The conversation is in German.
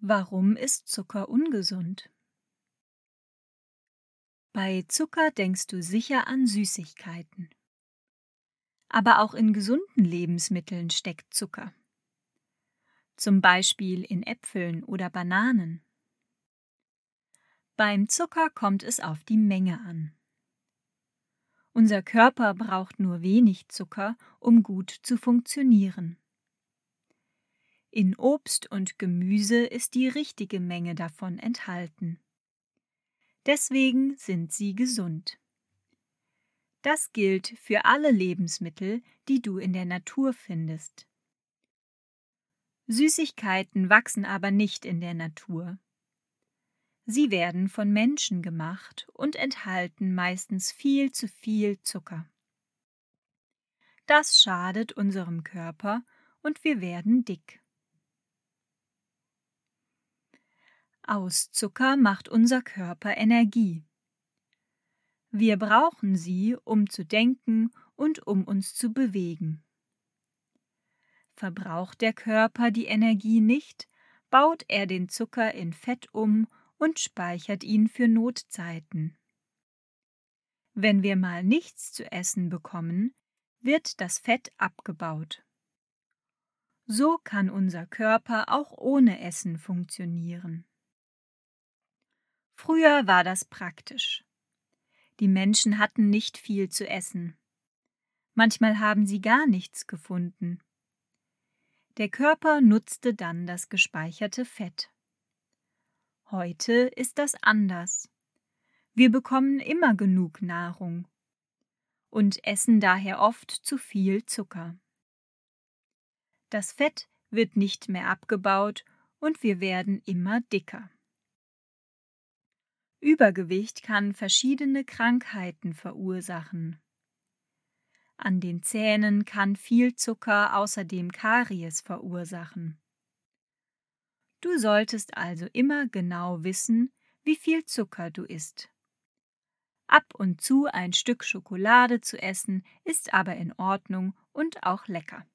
Warum ist Zucker ungesund? Bei Zucker denkst du sicher an Süßigkeiten. Aber auch in gesunden Lebensmitteln steckt Zucker. Zum Beispiel in Äpfeln oder Bananen. Beim Zucker kommt es auf die Menge an. Unser Körper braucht nur wenig Zucker, um gut zu funktionieren. In Obst und Gemüse ist die richtige Menge davon enthalten. Deswegen sind sie gesund. Das gilt für alle Lebensmittel, die du in der Natur findest. Süßigkeiten wachsen aber nicht in der Natur. Sie werden von Menschen gemacht und enthalten meistens viel zu viel Zucker. Das schadet unserem Körper und wir werden dick. Aus Zucker macht unser Körper Energie. Wir brauchen sie, um zu denken und um uns zu bewegen. Verbraucht der Körper die Energie nicht, baut er den Zucker in Fett um und speichert ihn für Notzeiten. Wenn wir mal nichts zu essen bekommen, wird das Fett abgebaut. So kann unser Körper auch ohne Essen funktionieren. Früher war das praktisch. Die Menschen hatten nicht viel zu essen. Manchmal haben sie gar nichts gefunden. Der Körper nutzte dann das gespeicherte Fett. Heute ist das anders. Wir bekommen immer genug Nahrung und essen daher oft zu viel Zucker. Das Fett wird nicht mehr abgebaut und wir werden immer dicker. Übergewicht kann verschiedene Krankheiten verursachen. An den Zähnen kann viel Zucker außerdem Karies verursachen. Du solltest also immer genau wissen, wie viel Zucker du isst. Ab und zu ein Stück Schokolade zu essen, ist aber in Ordnung und auch lecker.